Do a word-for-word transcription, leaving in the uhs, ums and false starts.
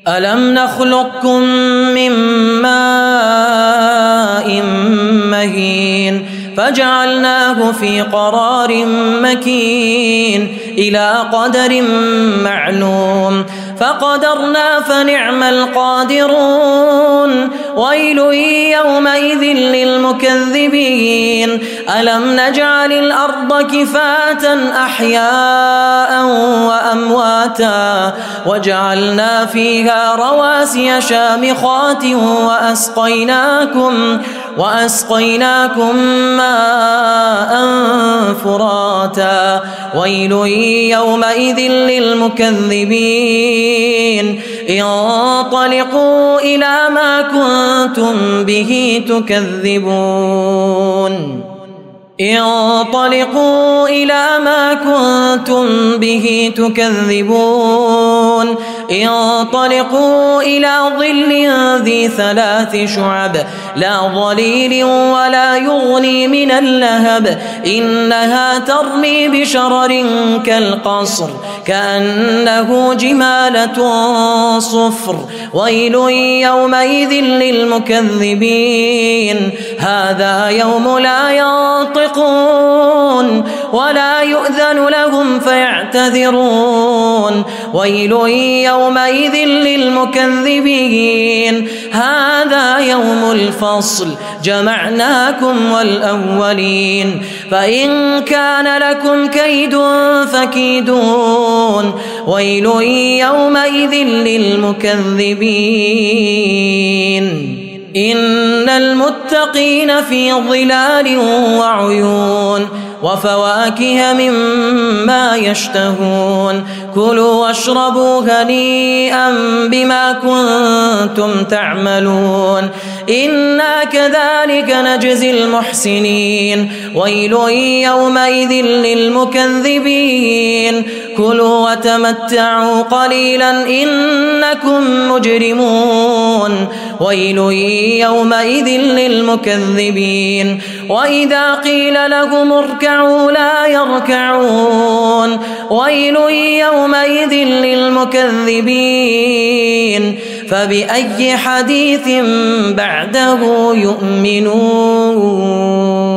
ألم نخلقكم من ماء مهين فجعلناه في قرار مكين إلى قدر معلوم فقدرنا فنعم القادرون ويل يومئذ للمكذبين ألم نجعل الأرض كفاة أحياء وأمواتا وجعلنا فيها رواسي شامخات وأسقيناكم وأسقيناكم ماء فراتا ويل يومئذ للمكذبين انطلقوا إلى ما كنتم به تكذبون انطلقوا إلى ما كنتم به تكذبون انطلقوا إلى ظل ذي ثلاث شعب لا ظليل ولا يغني من اللهب إنها ترمي بشرر كالقصر كأنه جمالة صفر ويل يومئذ للمكذبين هذا يوم لا ينطقون ولا يؤذن لهم فيعتذرون ويل يومئذ للمكذبين هذا يوم الفصل جمعناكم والأولين فإن كان لكم كيد فكيدون ويل يومئذ للمكذبين إن المتقين في ظلال وعيون وفواكه مما يشتهون كلوا واشربوا هنيئا بما كنتم تعملون إنا كذلك نجزي المحسنين ويل يومئذ للمكذبين كلوا وتمتعوا قليلا إنكم مجرمون ويل يومئذ للمكذبين وإذا قيل لهم اركعوا لا يركعون ويل يومئذ للمكذبين فبأي حديث بعده يؤمنون.